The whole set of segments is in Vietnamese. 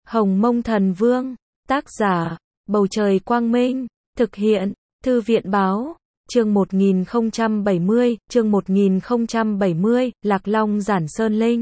Hồng Mông Thần Vương, tác giả, Bầu Trời Quang Minh, thực hiện, Thư viện Báo, chương 1070, chương 1070, Lạc Long Giản Sơn Linh.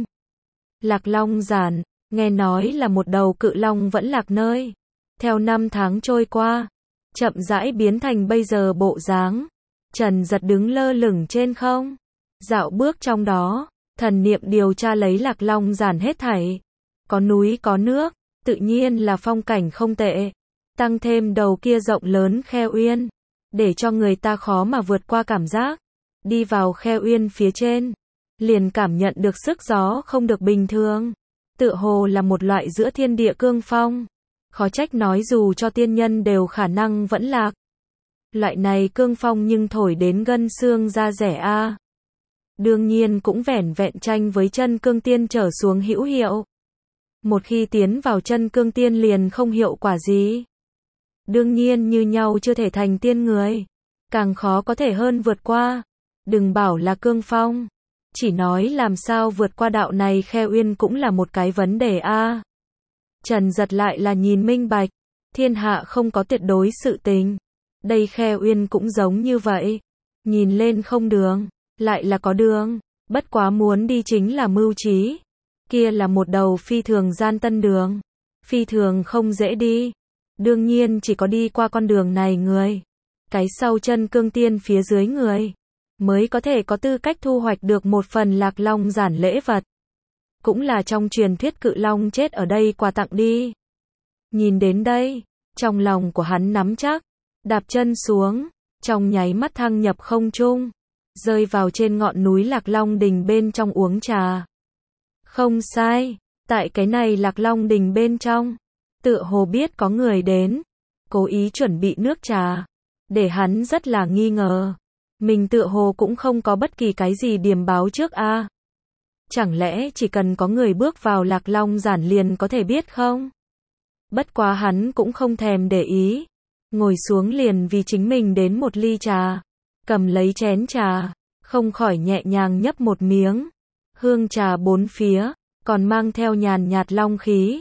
Lạc Long Giản, nghe nói là một đầu cự long vẫn lạc nơi. Theo năm tháng trôi qua, chậm rãi biến thành bây giờ bộ dáng. Trần Giật đứng lơ lửng trên không, dạo bước trong đó, thần niệm điều tra lấy Lạc Long Giản hết thảy. Có núi có nước, tự nhiên là phong cảnh không tệ. Tăng thêm đầu kia rộng lớn khe uyên, để cho người ta khó mà vượt qua cảm giác. Đi vào khe uyên phía trên, liền cảm nhận được sức gió không được bình thường. Tựa hồ là một loại giữa thiên địa cương phong. Khó trách nói dù cho tiên nhân đều khả năng vẫn lạc. Loại này cương phong nhưng thổi đến gân xương da rẻ a. Đương nhiên cũng vẻn vẹn tranh với chân cương tiên trở xuống hữu hiệu. Một khi tiến vào chân cương tiên liền không hiệu quả gì. Đương nhiên như nhau chưa thể thành tiên người, càng khó có thể hơn vượt qua. Đừng bảo là cương phong, chỉ nói làm sao vượt qua đạo này khe uyên cũng là một cái vấn đề a. Trần Giật lại là nhìn minh bạch, thiên hạ không có tuyệt đối sự tình. Đây khe uyên cũng giống như vậy, nhìn lên không đường, lại là có đường, bất quá muốn đi chính là mưu trí. Kia là một đầu phi thường gian tân đường, phi thường không dễ đi. Đương nhiên chỉ có đi qua con đường này người, cái sau chân cương tiên phía dưới người, mới có thể có tư cách thu hoạch được một phần Lạc Long Giản lễ vật. Cũng là trong truyền thuyết cự long chết ở đây quà tặng đi. Nhìn đến đây, trong lòng của hắn nắm chắc, đạp chân xuống, trong nháy mắt thăng nhập không trung, rơi vào trên ngọn núi Lạc Long Đình bên trong uống trà. Không sai, tại cái này Lạc Long Đình bên trong, tựa hồ biết có người đến, cố ý chuẩn bị nước trà, để hắn rất là nghi ngờ. Mình tựa hồ cũng không có bất kỳ cái gì điềm báo trước a. Chẳng lẽ chỉ cần có người bước vào Lạc Long Giản liền có thể biết không? Bất quá hắn cũng không thèm để ý, ngồi xuống liền vì chính mình đến một ly trà, cầm lấy chén trà, không khỏi nhẹ nhàng nhấp một miếng. Hương trà bốn phía, còn mang theo nhàn nhạt long khí.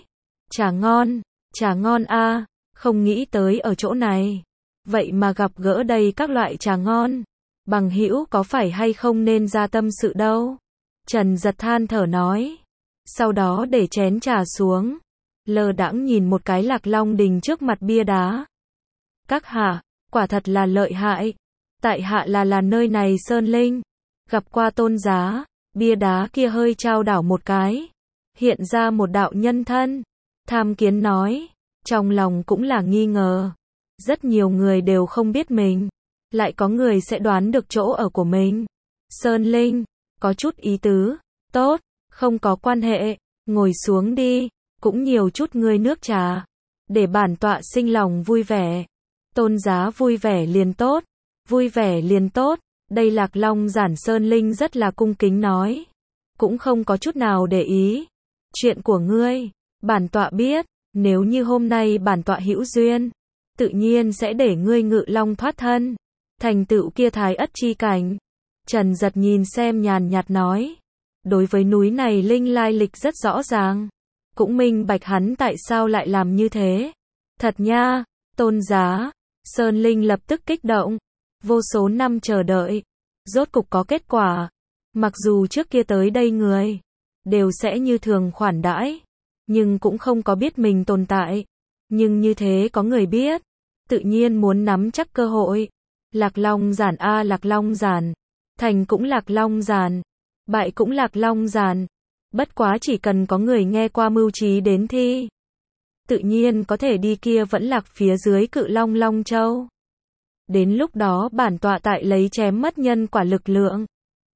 Trà ngon a, không nghĩ tới ở chỗ này. Vậy mà gặp gỡ đây các loại trà ngon. Bằng hữu có phải hay không nên ra tâm sự đâu? Trần Giật than thở nói. Sau đó để chén trà xuống, lơ đãng nhìn một cái Lạc Long Đình trước mặt bia đá. Các hạ, quả thật là lợi hại. Tại hạ là nơi này Sơn Linh, gặp qua tôn giá. Bia đá kia hơi trao đảo một cái, hiện ra một đạo nhân thân. Tham Kiến nói, trong lòng cũng là nghi ngờ. Rất nhiều người đều không biết mình, lại có người sẽ đoán được chỗ ở của mình. Sơn Linh, có chút ý tứ, tốt, không có quan hệ, ngồi xuống đi, cũng nhiều chút ngươi nước trà, để bản tọa sinh lòng vui vẻ. Tôn giá vui vẻ liền tốt, vui vẻ liền tốt. Đây Lạc Long Giản Sơn Linh rất là cung kính nói, cũng không có chút nào để ý. Chuyện của ngươi, bản tọa biết, nếu như hôm nay bản tọa hữu duyên, tự nhiên sẽ để ngươi ngự long thoát thân, thành tựu kia thái ất chi cảnh. Trần Giật nhìn xem nhàn nhạt nói, đối với núi này linh lai lịch rất rõ ràng, cũng minh bạch hắn tại sao lại làm như thế. Thật nha, tôn giá. Sơn Linh lập tức kích động. Vô số năm chờ đợi, rốt cục có kết quả. Mặc dù trước kia tới đây người đều sẽ như thường khoản đãi, nhưng cũng không có biết mình tồn tại. Nhưng như thế có người biết, tự nhiên muốn nắm chắc cơ hội. Lạc Long Giản a, Lạc Long Giản, thành cũng Lạc Long Giản, bại cũng Lạc Long Giản. Bất quá chỉ cần có người nghe qua mưu trí đến thi, tự nhiên có thể đi kia vẫn lạc phía dưới cự long Long Châu. Đến lúc đó bản tọa tại lấy chém mất nhân quả lực lượng,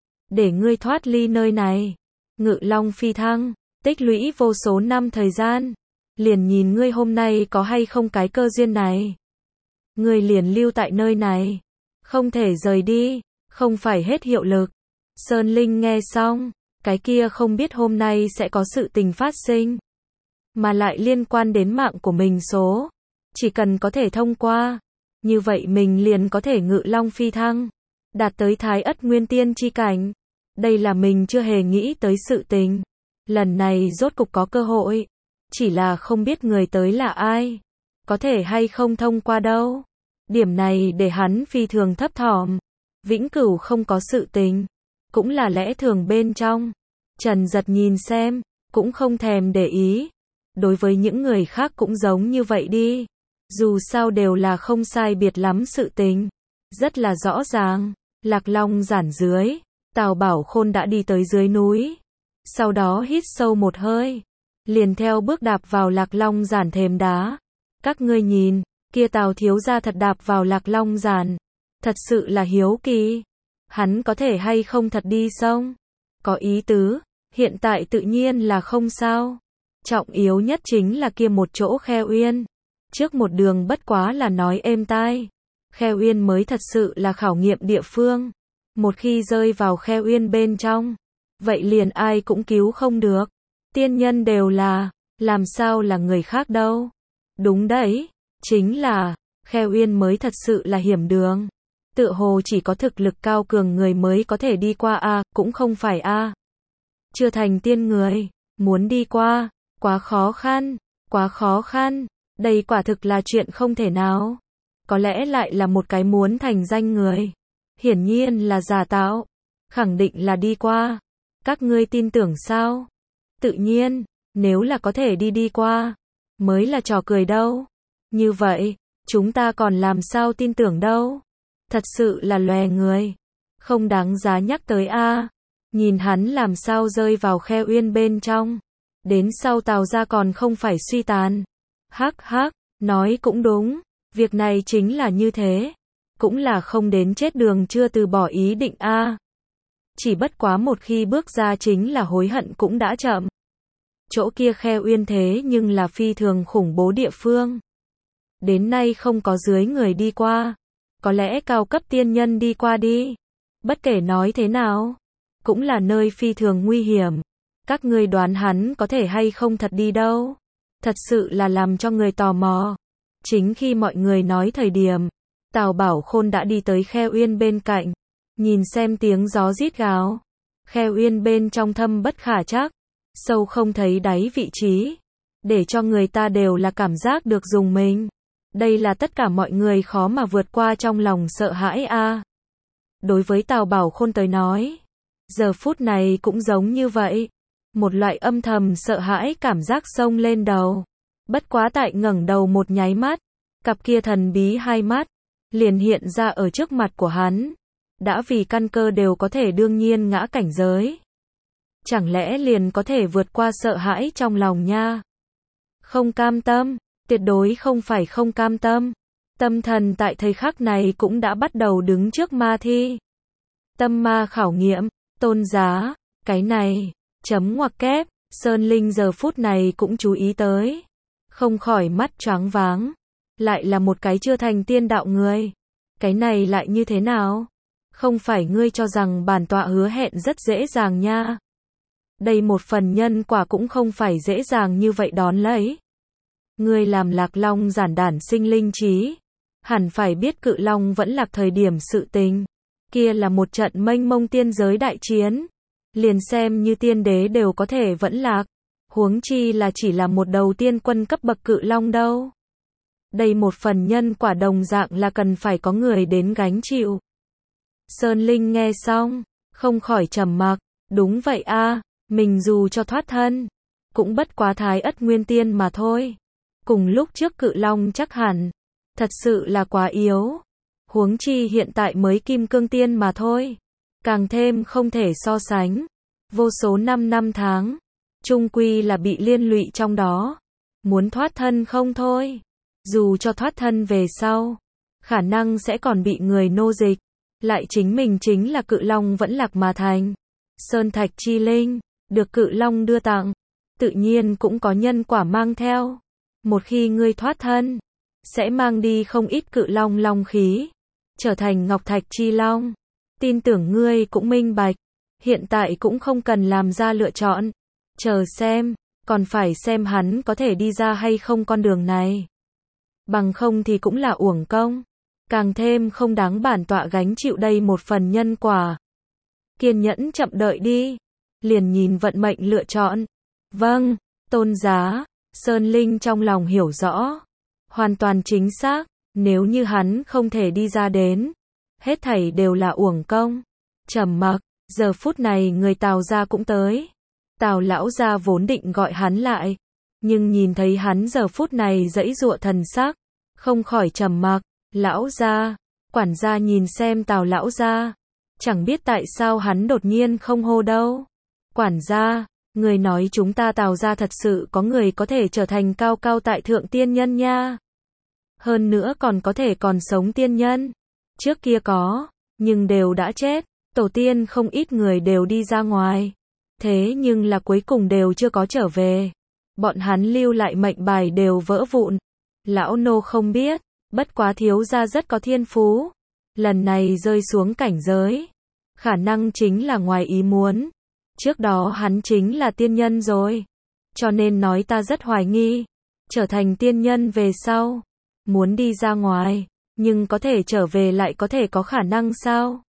để ngươi thoát ly nơi này, ngự long phi thăng, tích lũy vô số năm thời gian, liền nhìn ngươi hôm nay có hay không cái cơ duyên này. Ngươi liền lưu tại nơi này, không thể rời đi, không phải hết hiệu lực. Sơn Linh nghe xong, cái kia không biết hôm nay sẽ có sự tình phát sinh, mà lại liên quan đến mạng của mình số, chỉ cần có thể thông qua, như vậy mình liền có thể ngự long phi thăng, đạt tới thái ất nguyên tiên chi cảnh. Đây là mình chưa hề nghĩ tới sự tình. Lần này rốt cục có cơ hội. chỉ là không biết người tới là ai, có thể hay không thông qua đâu. Điểm này để hắn phi thường thấp thỏm. Vĩnh cửu không có sự tình, cũng là lẽ thường bên trong. Trần Giật nhìn xem, cũng không thèm để ý. Đối với những người khác cũng giống như vậy đi. Dù sao đều là không sai biệt lắm sự tình. Rất là rõ ràng, Lạc Long giản dưới, Tào Bảo Khôn đã đi tới dưới núi. Sau đó hít sâu một hơi, liền theo bước đạp vào Lạc Long giản thềm đá. Các ngươi nhìn, kia Tào thiếu gia thật đạp vào Lạc Long giản. Thật sự là hiếu kỳ. Hắn có thể hay không thật đi xong? Có ý tứ, hiện tại tự nhiên là không sao. Trọng yếu nhất chính là kia một chỗ Khê Uyên. Trước một đường bất quá là nói êm tai. Khê Uyên mới thật sự là khảo nghiệm địa phương. Một khi rơi vào Khê Uyên bên trong, vậy liền ai cũng cứu không được. Tiên nhân đều là, làm sao là người khác đâu. Đúng đấy, chính là, Khê Uyên mới thật sự là hiểm đường. Tựa hồ chỉ có thực lực cao cường người mới có thể đi qua a, cũng không phải a. Chưa thành tiên người, muốn đi qua, quá khó khăn, quá khó khăn. Đây quả thực là chuyện không thể nào. Có lẽ lại là một cái muốn thành danh người. Hiển nhiên là giả tạo. Khẳng định là đi qua. Các ngươi tin tưởng sao? Tự nhiên, nếu là có thể đi qua, mới là trò cười đâu. Như vậy, chúng ta còn làm sao tin tưởng đâu. Thật sự là lòe người. Không đáng giá nhắc tới a. Nhìn hắn làm sao rơi vào Khê Uyên bên trong. Đến sau Tào gia còn không phải suy tàn. Hắc hắc, nói cũng đúng. Việc này chính là như thế. Cũng là không đến chết đường chưa từ bỏ ý định a. Chỉ bất quá một khi bước ra chính là hối hận cũng đã chậm. Chỗ kia Khê Uyên thế nhưng là phi thường khủng bố địa phương. Đến nay không có dưới người đi qua. Có lẽ cao cấp tiên nhân đi qua đi. Bất kể nói thế nào, cũng là nơi phi thường nguy hiểm. Các ngươi đoán hắn có thể hay không thật đi đâu. Thật sự là làm cho người tò mò. Chính khi mọi người nói thời điểm, Tào Bảo Khôn đã đi tới Khê Uyên bên cạnh. Nhìn xem tiếng gió rít gào. Khê Uyên bên trong thâm bất khả trắc, sâu không thấy đáy vị trí. Để cho người ta đều là cảm giác được rùng mình. Đây là tất cả mọi người khó mà vượt qua trong lòng sợ hãi a. Đối với Tào Bảo Khôn tới nói, giờ phút này cũng giống như vậy. Một loại âm thầm sợ hãi cảm giác xông lên đầu. Bất quá tại ngẩng đầu một nháy mắt, cặp kia thần bí hai mắt liền hiện ra ở trước mặt của hắn. Đã vì căn cơ đều có thể đương nhiên ngã cảnh giới. Chẳng lẽ liền có thể vượt qua sợ hãi trong lòng nha? Không cam tâm, tuyệt đối không phải không cam tâm. Tâm thần tại thời khắc này cũng đã bắt đầu đứng trước ma thi. Tâm ma khảo nghiệm, tôn giá, cái này, chấm ngoặc kép, Sơn Linh giờ phút này cũng chú ý tới. Không khỏi mắt choáng váng. Lại là một cái chưa thành tiên đạo người. Cái này lại như thế nào? Không phải ngươi cho rằng bản tọa hứa hẹn rất dễ dàng nha. Đây một phần nhân quả cũng không phải dễ dàng như vậy đón lấy. Ngươi làm Lạc Long giản đản sinh linh trí. Hẳn phải biết Cự Long vẫn lạc thời điểm sự tình. Kia là một trận mênh mông tiên giới đại chiến. Liền xem như tiên đế đều có thể vẫn lạc. Huống chi là chỉ là một đầu tiên quân cấp bậc Cự Long đâu. Đây một phần nhân quả đồng dạng là cần phải có người đến gánh chịu. Sơn Linh nghe xong, không khỏi trầm mặc. Đúng vậy a, mình dù cho thoát thân, cũng bất quá Thái Ất Nguyên Tiên mà thôi. Cùng lúc trước Cự Long chắc hẳn, thật sự là quá yếu. Huống chi hiện tại mới Kim Cương Tiên mà thôi. Càng thêm không thể so sánh. Vô số năm tháng, chung quy là bị liên lụy trong đó. Muốn thoát thân không thôi. Dù cho thoát thân về sau, khả năng sẽ còn bị người nô dịch. Lại chính mình chính là Cự Long vẫn lạc mà thành. Sơn Thạch Chi Linh, được Cự Long đưa tặng, tự nhiên cũng có nhân quả mang theo. Một khi ngươi thoát thân, sẽ mang đi không ít Cự Long long khí, trở thành Ngọc Thạch Chi Long. Tin tưởng ngươi cũng minh bạch, hiện tại cũng không cần làm ra lựa chọn. Chờ xem, còn phải xem hắn có thể đi ra hay không con đường này. Bằng không thì cũng là uổng công. Càng thêm không đáng bản tọa gánh chịu đây một phần nhân quả. Kiên nhẫn chậm đợi đi. Liền nhìn vận mệnh lựa chọn. Vâng, tôn giá. Sơn Linh trong lòng hiểu rõ. Hoàn toàn chính xác, nếu như hắn không thể đi ra đến, hết thảy đều là uổng công. Trầm mặc, giờ phút này người Tào gia cũng tới. Tào lão gia vốn định gọi hắn lại, nhưng nhìn thấy hắn giờ phút này giãy giụa thần sắc, không khỏi trầm mặc. Lão gia, quản gia nhìn xem Tào lão gia, chẳng biết tại sao hắn đột nhiên không hô đâu. Quản gia, người nói chúng ta Tào gia thật sự có người có thể trở thành cao cao tại thượng tiên nhân nha. Hơn nữa còn có thể còn sống tiên nhân. Trước kia có, nhưng đều đã chết. Tổ tiên không ít người đều đi ra ngoài. Thế nhưng là cuối cùng đều chưa có trở về. Bọn hắn lưu lại mệnh bài đều vỡ vụn. Lão nô không biết, bất quá thiếu gia rất có thiên phú. Lần này rơi xuống cảnh giới, khả năng chính là ngoài ý muốn. Trước đó hắn chính là tiên nhân rồi. Cho nên nói ta rất hoài nghi. Trở thành tiên nhân về sau, muốn đi ra ngoài, nhưng có thể trở về lại có thể có khả năng sao?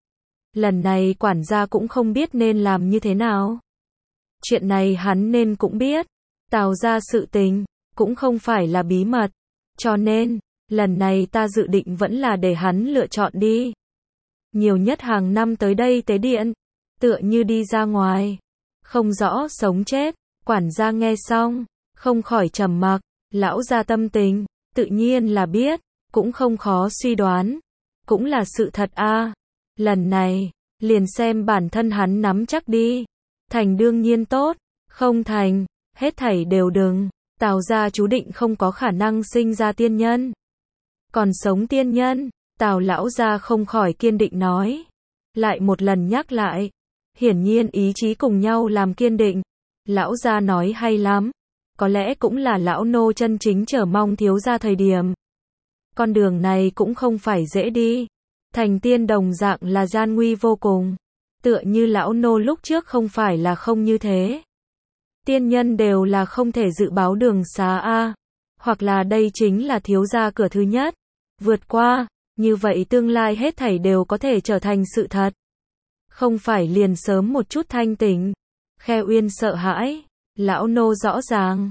Lần này quản gia cũng không biết nên làm như thế nào. Chuyện này hắn nên cũng biết. Tào gia sự tình, cũng không phải là bí mật. Cho nên, lần này ta dự định vẫn là để hắn lựa chọn đi. Nhiều nhất hàng năm tới đây tế điện, tựa như đi ra ngoài. Không rõ sống chết, quản gia nghe xong, không khỏi trầm mặc. Lão gia tâm tình, tự nhiên là biết, cũng không khó suy đoán. Cũng là sự thật a. Lần này, liền xem bản thân hắn nắm chắc đi. Thành đương nhiên tốt, không thành, hết thảy đều đừng. Tào gia chú định không có khả năng sinh ra tiên nhân. Còn sống tiên nhân, Tào lão gia không khỏi kiên định nói. Lại một lần nhắc lại. Hiển nhiên ý chí cùng nhau làm kiên định. Lão gia nói hay lắm. Có lẽ cũng là lão nô chân chính chờ mong thiếu gia thời điểm. Con đường này cũng không phải dễ đi. Thành tiên đồng dạng là gian nguy vô cùng. Tựa như lão nô lúc trước không phải là không như thế. Tiên nhân đều là không thể dự báo đường xá a. Hoặc là đây chính là thiếu gia cửa thứ nhất. Vượt qua, như vậy tương lai hết thảy đều có thể trở thành sự thật. Không phải liền sớm một chút thanh tỉnh. Khe Uyên sợ hãi. Lão nô rõ ràng.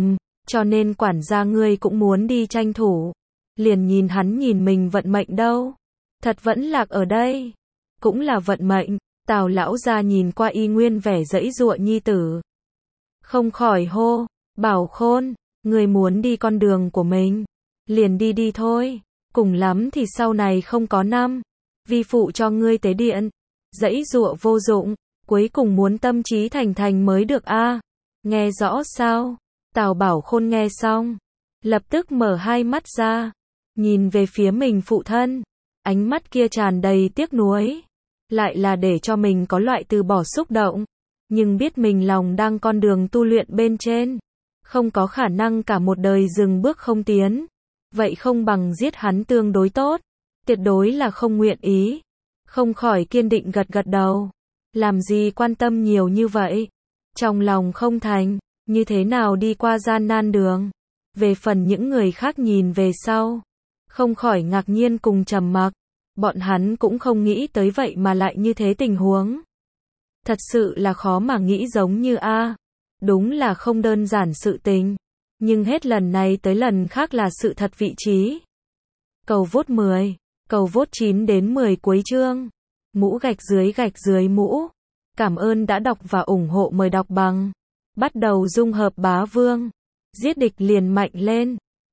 Cho nên quản gia ngươi cũng muốn đi tranh thủ. Liền nhìn hắn nhìn mình vận mệnh đâu. Thật vẫn lạc ở đây. Cũng là vận mệnh. Tào lão gia nhìn qua y nguyên vẻ giãy giụa nhi tử. Không khỏi hô. Bảo Khôn, ngươi muốn đi con đường của mình. Liền đi đi thôi. Cùng lắm thì sau này không có năm. Vi phụ cho ngươi tế điện. Giãy giụa vô dụng. Cuối cùng muốn tâm trí thành mới được a. Nghe rõ sao? Tào Bảo Khôn nghe xong. Lập tức mở hai mắt ra. Nhìn về phía mình phụ thân. Ánh mắt kia tràn đầy tiếc nuối. Lại là để cho mình có loại từ bỏ xúc động. Nhưng biết mình lòng đang con đường tu luyện bên trên. Không có khả năng cả một đời dừng bước không tiến. Vậy không bằng giết hắn tương đối tốt. Tuyệt đối là không nguyện ý. Không khỏi kiên định gật gật đầu. Làm gì quan tâm nhiều như vậy. Trong lòng không thành. Như thế nào đi qua gian nan đường. Về phần những người khác nhìn về sau. Không khỏi ngạc nhiên cùng trầm mặc. Bọn hắn cũng không nghĩ tới vậy mà lại như thế tình huống. Thật sự là khó mà nghĩ giống như a. Đúng là không đơn giản sự tình. Nhưng hết lần này tới lần khác là sự thật vị trí. Cầu vote 10. Cầu vote 9 đến 10 cuối chương. Mũ gạch dưới mũ. Cảm ơn đã đọc và ủng hộ, mời đọc bằng. Bắt đầu dung hợp bá vương. Giết địch liền mạnh lên.